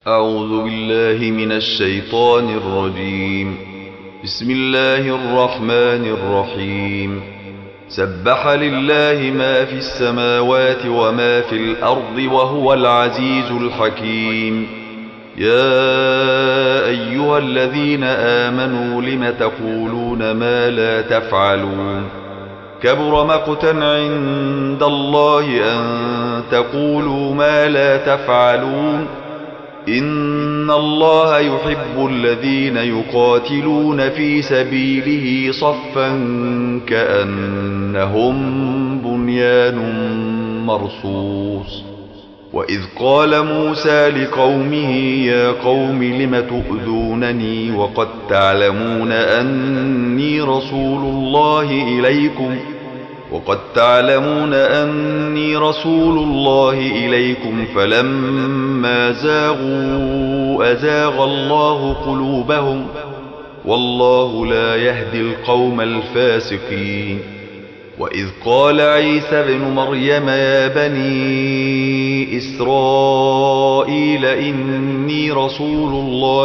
أعوذ بالله من الشيطان الرجيم. بسم الله الرحمن الرحيم. سبح لله ما في السماوات وما في الأرض وهو العزيز الحكيم. يا أيها الذين آمنوا لم تقولون ما لا تفعلون؟ كبر مقتا عند الله أن تقولوا ما لا تفعلون. إن الله يحب الذين يقاتلون في سبيله صفا كأنهم بنيان مرصوص. وإذ قال موسى لقومه يا قوم لم تؤذونني وقد تعلمون أني رسول الله إليكم فلما زاغوا أزاغ الله قلوبهم والله لا يهدي القوم الفاسقين. وإذ قال عيسى ابن مريم يا بني إسرائيل إني رسول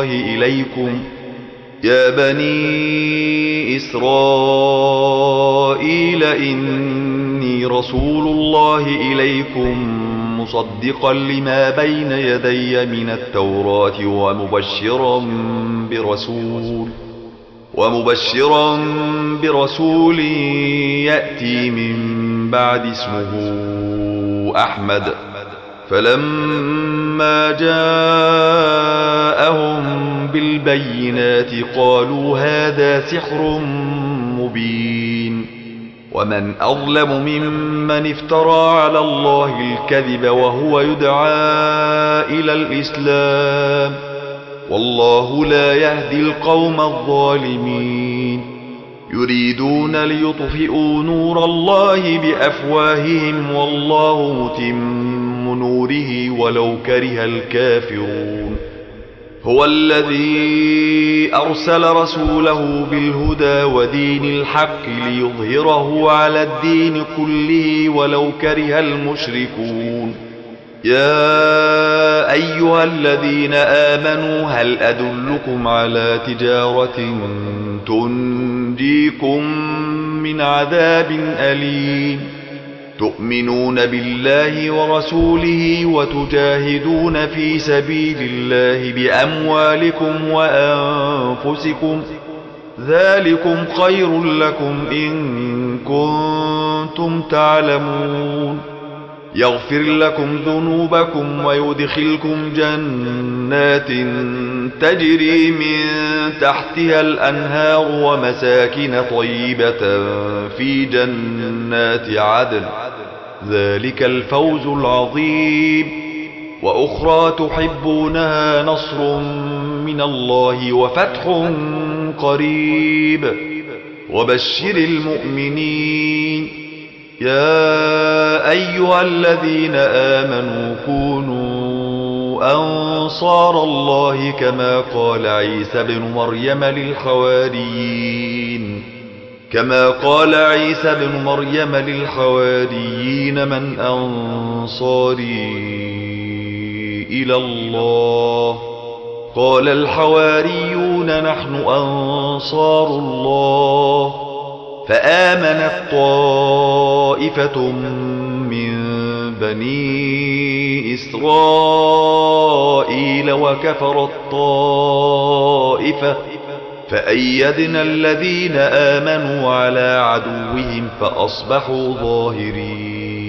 الله إليكم مصدقا لما بين يدي من التوراة ومبشرا برسول يأتي من بعد اسمه أحمد. فلما جاءهم بالبينات قالوا هذا سحر مبين. ومن أظلم ممن افترى على الله الكذب وهو يدعى إلى الإسلام والله لا يهدي القوم الظالمين. يريدون ليطفئوا نور الله بأفواههم والله متم نوره ولو كره الكافرون. هو الذي أرسل رسوله بالهدى ودين الحق ليظهره على الدين كله ولو كره المشركون. يا أيها الذين آمنوا هل أدلكم على تجارة تنجيكم من عذاب أليم؟ تؤمنون بالله ورسوله وتجاهدون في سبيل الله بأموالكم وأنفسكم ذلكم خير لكم إن كنتم تعلمون. يغفر لكم ذنوبكم ويدخلكم جنات تجري من تحتها الأنهار ومساكن طيبة في جنات عدن ذلك الفوز العظيم. وأخرى تحبونها نصر من الله وفتح قريب وبشر المؤمنين. يا أيها الذين آمنوا كونوا أنصار الله كما قال عيسى ابن مريم للحواريين من أنصاري إلى الله؟ قال الحواريون نحن أنصار الله. فآمنت طائفة من بني إسرائيل وكفرت طائفة فأيدنا الذين آمنوا على عدوهم فأصبحوا ظاهرين.